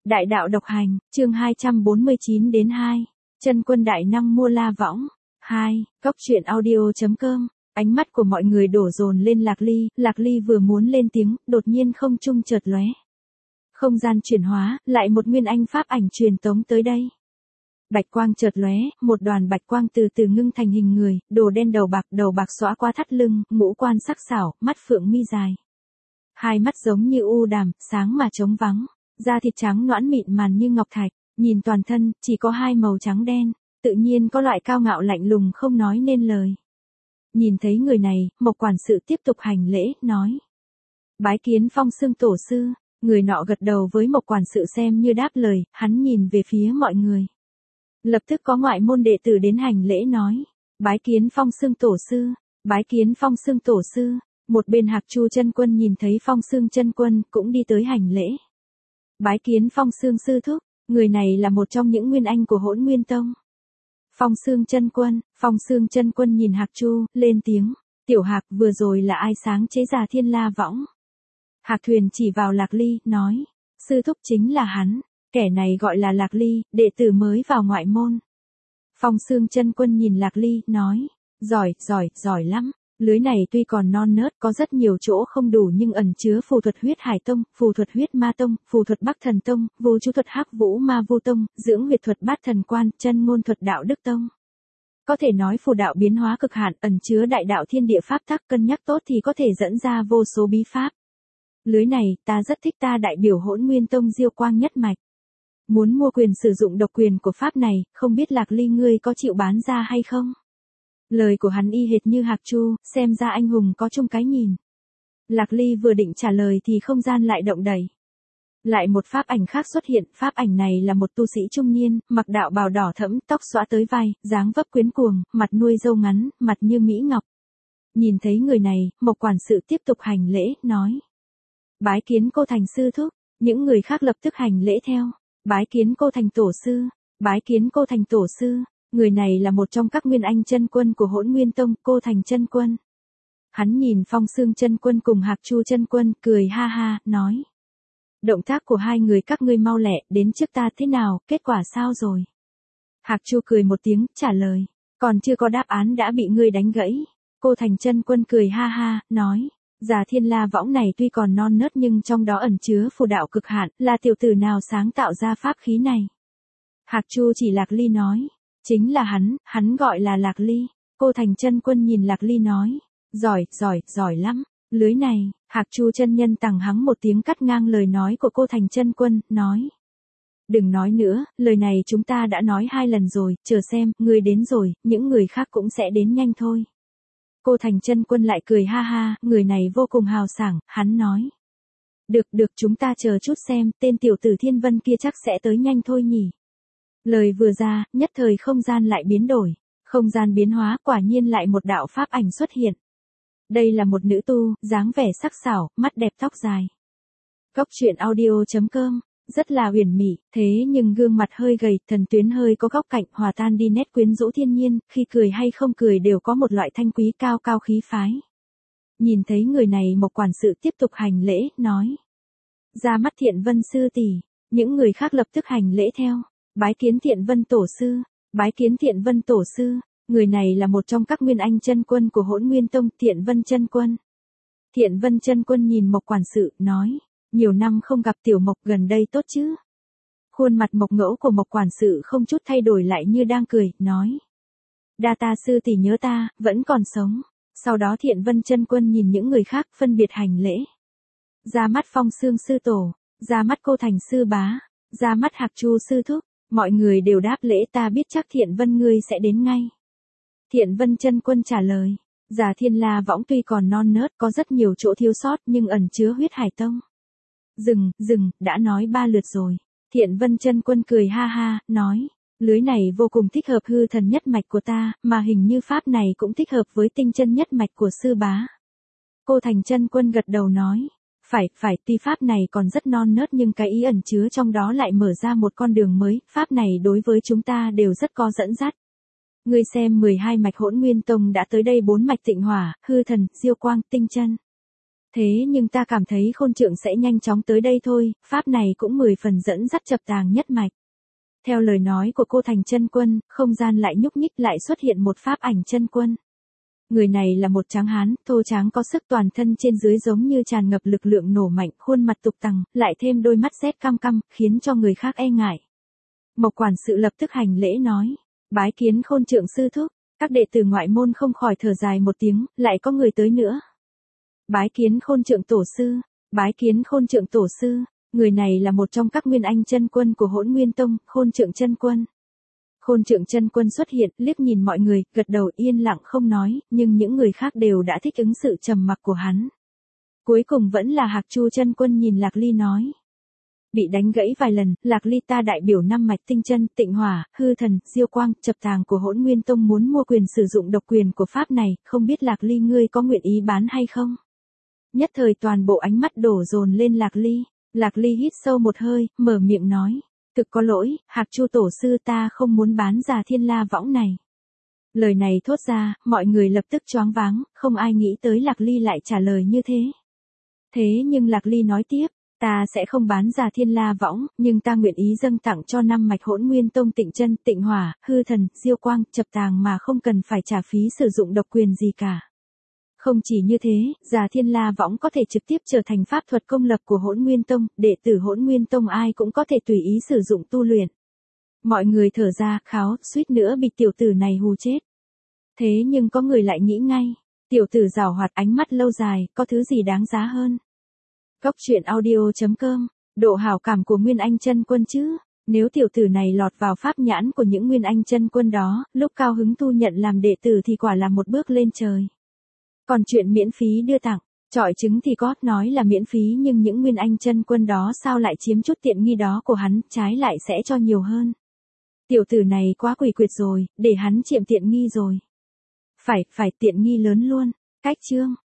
Đại đạo độc hành, chương 249 đến 2. Chân quân đại năng mua la võng. 2. Cốc truyện audio.com. Ánh mắt của mọi người đổ dồn lên Lạc Ly vừa muốn lên tiếng, đột nhiên không trung chợt lóe. Không gian chuyển hóa, lại một nguyên anh pháp ảnh truyền tống tới đây. Bạch quang chợt lóe, một đoàn bạch quang từ từ ngưng thành hình người, đồ đen đầu bạc xõa qua thắt lưng, ngũ quan sắc sảo, mắt phượng mi dài. Hai mắt giống như u đàm, sáng mà trống vắng. Da thịt trắng nõn mịn màn như ngọc thạch, nhìn toàn thân, chỉ có hai màu trắng đen, tự nhiên có loại cao ngạo lạnh lùng không nói nên lời. Nhìn thấy người này, Mộc quản sự tiếp tục hành lễ, nói. Bái kiến Phong Xương tổ sư, người nọ gật đầu với Mộc quản sự xem như đáp lời, hắn nhìn về phía mọi người. Lập tức có ngoại môn đệ tử đến hành lễ nói. Bái kiến Phong Xương tổ sư, bái kiến Phong Xương tổ sư. Một bên Hạc Chu chân quân nhìn thấy Phong Xương chân quân, cũng đi tới hành lễ. Bái kiến Phong Xương sư thúc, người này là một trong những nguyên anh của Hỗn Nguyên Tông. Phong Xương chân quân nhìn Hạc Chu, lên tiếng, tiểu Hạc vừa rồi là ai sáng chế ra thiên la võng. Hạc Thuyền chỉ vào Lạc Ly, nói, sư thúc chính là hắn, kẻ này gọi là Lạc Ly, đệ tử mới vào ngoại môn. Phong Xương chân quân nhìn Lạc Ly, nói, giỏi lắm. Lưới này tuy còn non nớt có rất nhiều chỗ không đủ nhưng ẩn chứa phù thuật huyết hải tông, phù thuật huyết ma tông, phù thuật bắc thần tông, vô chú thuật hắc vũ ma vu tông, dưỡng huyệt thuật bát thần quan, chân ngôn thuật đạo đức tông. Có thể nói phù đạo biến hóa cực hạn ẩn chứa đại đạo thiên địa pháp tắc, cân nhắc tốt thì có thể dẫn ra vô số bí pháp. Lưới này ta rất thích, ta đại biểu Hỗn Nguyên Tông Diêu Quang nhất mạch. Muốn mua quyền sử dụng độc quyền của pháp này, không biết Lạc Ly ngươi có chịu bán ra hay không? Lời của hắn y hệt như Hạc Chu, xem ra anh hùng có chung cái nhìn. Lạc Ly vừa định trả lời thì không gian lại động đẩy. Lại một pháp ảnh khác xuất hiện, pháp ảnh này là một tu sĩ trung niên, mặc đạo bào đỏ thẫm, tóc xõa tới vai, dáng vấp quyến cuồng, mặt nuôi râu ngắn, mặt như mỹ ngọc. Nhìn thấy người này, Mộc quản sự tiếp tục hành lễ, nói. Bái kiến cô thành sư thúc, những người khác lập tức hành lễ theo. Bái kiến cô thành tổ sư, bái kiến cô thành tổ sư. Người này là một trong các nguyên anh chân quân của Hỗn Nguyên Tông, cô thành chân quân. Hắn nhìn Phong Xương chân quân cùng Hạc Chu chân quân, cười ha ha, nói. Động tác của hai người các ngươi mau lẹ, đến trước ta thế nào, kết quả sao rồi? Hạc Chu cười một tiếng, trả lời. Còn chưa có đáp án đã bị ngươi đánh gãy. Cô thành chân quân cười ha ha, nói. Già thiên la võng này tuy còn non nớt nhưng trong đó ẩn chứa phù đạo cực hạn, là tiểu tử nào sáng tạo ra pháp khí này? Hạc Chu chỉ Lạc Ly nói. Chính là hắn gọi là Lạc Ly. Cô thành chân quân nhìn Lạc Ly nói. Giỏi lắm. Lưới này, Hạc Chu chân nhân tằng hắng một tiếng cắt ngang lời nói của cô thành chân quân, nói. Đừng nói nữa, lời này chúng ta đã nói 2 lần rồi, chờ xem, ngươi đến rồi, những người khác cũng sẽ đến nhanh thôi. Cô thành chân quân lại cười ha ha, người này vô cùng hào sảng, hắn nói. Được chúng ta chờ chút xem, tên tiểu tử Thiên Vân kia chắc sẽ tới nhanh thôi nhỉ. Lời vừa ra, nhất thời không gian lại biến đổi. Không gian biến hóa, quả nhiên lại một đạo pháp ảnh xuất hiện. Đây là một nữ tu, dáng vẻ sắc sảo, mắt đẹp tóc dài. Cốc truyện audio.com, rất là huyền mị, thế nhưng gương mặt hơi gầy, thần tuyến hơi có góc cạnh, hòa tan đi nét quyến rũ thiên nhiên, khi cười hay không cười đều có một loại thanh quý cao cao khí phái. Nhìn thấy người này Mộc quản sự tiếp tục hành lễ, nói. Ra mắt Thiện Vân sư tỷ, những người khác lập tức hành lễ theo. Bái kiến Thiện Vân tổ sư, bái kiến Thiện Vân tổ sư, người này là một trong các nguyên anh chân quân của Hỗn Nguyên Tông, Thiện Vân chân quân. Thiện Vân chân quân nhìn Mộc quản sự, nói, nhiều năm không gặp tiểu Mộc gần đây tốt chứ? Khuôn mặt mộc ngẫu của Mộc quản sự không chút thay đổi lại như đang cười, nói. Đa ta sư tỷ nhớ ta, vẫn còn sống. Sau đó Thiện Vân chân quân nhìn những người khác phân biệt hành lễ. Ra mắt Phong Xương sư tổ, ra mắt cô thành sư bá, ra mắt Hạc Chu sư thúc. Mọi người đều đáp lễ, ta biết chắc Thiện Vân ngươi sẽ đến ngay. Thiện Vân chân quân trả lời. Già thiên la võng tuy còn non nớt có rất nhiều chỗ thiếu sót nhưng ẩn chứa huyết hải tông. Dừng, đã nói 3 lượt rồi. Thiện Vân chân quân cười ha ha, nói. Lưới này vô cùng thích hợp hư thần nhất mạch của ta, mà hình như pháp này cũng thích hợp với tinh chân nhất mạch của sư bá. Cô thành chân quân gật đầu nói. Phải, tuy pháp này còn rất non nớt nhưng cái ý ẩn chứa trong đó lại mở ra một con đường mới, pháp này đối với chúng ta đều rất có dẫn dắt. Ngươi xem 12 mạch Hỗn Nguyên Tông đã tới đây 4 mạch Tịnh Hỏa, Hư Thần, Diêu Quang, Tinh Chân. Thế nhưng ta cảm thấy Khôn Trượng sẽ nhanh chóng tới đây thôi, pháp này cũng 10 phần dẫn dắt Chập Tàng nhất mạch. Theo lời nói của cô Thành Chân Quân, không gian lại nhúc nhích lại xuất hiện một pháp ảnh chân quân. Người này là một tráng hán, thô tráng có sức toàn thân trên dưới giống như tràn ngập lực lượng nổ mạnh, khuôn mặt tục tằng, lại thêm đôi mắt rét căm căm, khiến cho người khác e ngại. Mộc quản sự lập tức hành lễ nói, bái kiến Khôn Trượng sư thúc, các đệ tử ngoại môn không khỏi thở dài một tiếng, lại có người tới nữa. Bái kiến Khôn Trượng tổ sư, bái kiến Khôn Trượng tổ sư, người này là một trong các nguyên anh chân quân của Hỗn Nguyên Tông, Khôn Trượng chân quân. Khôn Trượng chân quân xuất hiện, liếc nhìn mọi người, gật đầu yên lặng không nói, nhưng những người khác đều đã thích ứng sự trầm mặc của hắn. Cuối cùng vẫn là Hạc Chu chân quân nhìn Lạc Ly nói. Bị đánh gãy vài lần, Lạc Ly ta đại biểu 5 mạch tinh chân, Tịnh Hỏa, Hư Thần, Diêu Quang, Chập Tàng của Hỗn Nguyên Tông muốn mua quyền sử dụng độc quyền của pháp này, không biết Lạc Ly ngươi có nguyện ý bán hay không? Nhất thời toàn bộ ánh mắt đổ dồn lên Lạc Ly. Lạc Ly hít sâu một hơi, mở miệng nói. Thực có lỗi, Hạc Chu tổ sư ta không muốn bán Già Thiên La võng này. Lời này thốt ra, mọi người lập tức choáng váng, không ai nghĩ tới Lạc Ly lại trả lời như thế. Thế nhưng Lạc Ly nói tiếp, ta sẽ không bán Già Thiên La võng, nhưng ta nguyện ý dâng tặng cho 5 mạch Hỗn Nguyên Tông Tịnh Chân, Tịnh Hỏa, Hư Thần, Diêu Quang, Chập Tàng mà không cần phải trả phí sử dụng độc quyền gì cả. Không chỉ như thế, Già Thiên La võng có thể trực tiếp trở thành pháp thuật công lập của Hỗn Nguyên Tông, đệ tử Hỗn Nguyên Tông ai cũng có thể tùy ý sử dụng tu luyện. Mọi người thở ra, kháo, suýt nữa bị tiểu tử này hù chết. Thế nhưng có người lại nghĩ ngay, tiểu tử giàu hoạt ánh mắt lâu dài, có thứ gì đáng giá hơn. Cốc truyện audio.com, độ hảo cảm của Nguyên Anh chân quân chứ, nếu tiểu tử này lọt vào pháp nhãn của những Nguyên Anh chân quân đó, lúc cao hứng tu nhận làm đệ tử thì quả là một bước lên trời. Còn chuyện miễn phí đưa tặng, chọi trứng thì có, nói là miễn phí nhưng những Nguyên Anh chân quân đó sao lại chiếm chút tiện nghi đó của hắn, trái lại sẽ cho nhiều hơn. Tiểu tử này quá quỷ quyệt rồi, để hắn chiếm tiện nghi rồi. Phải tiện nghi lớn luôn. Cách chương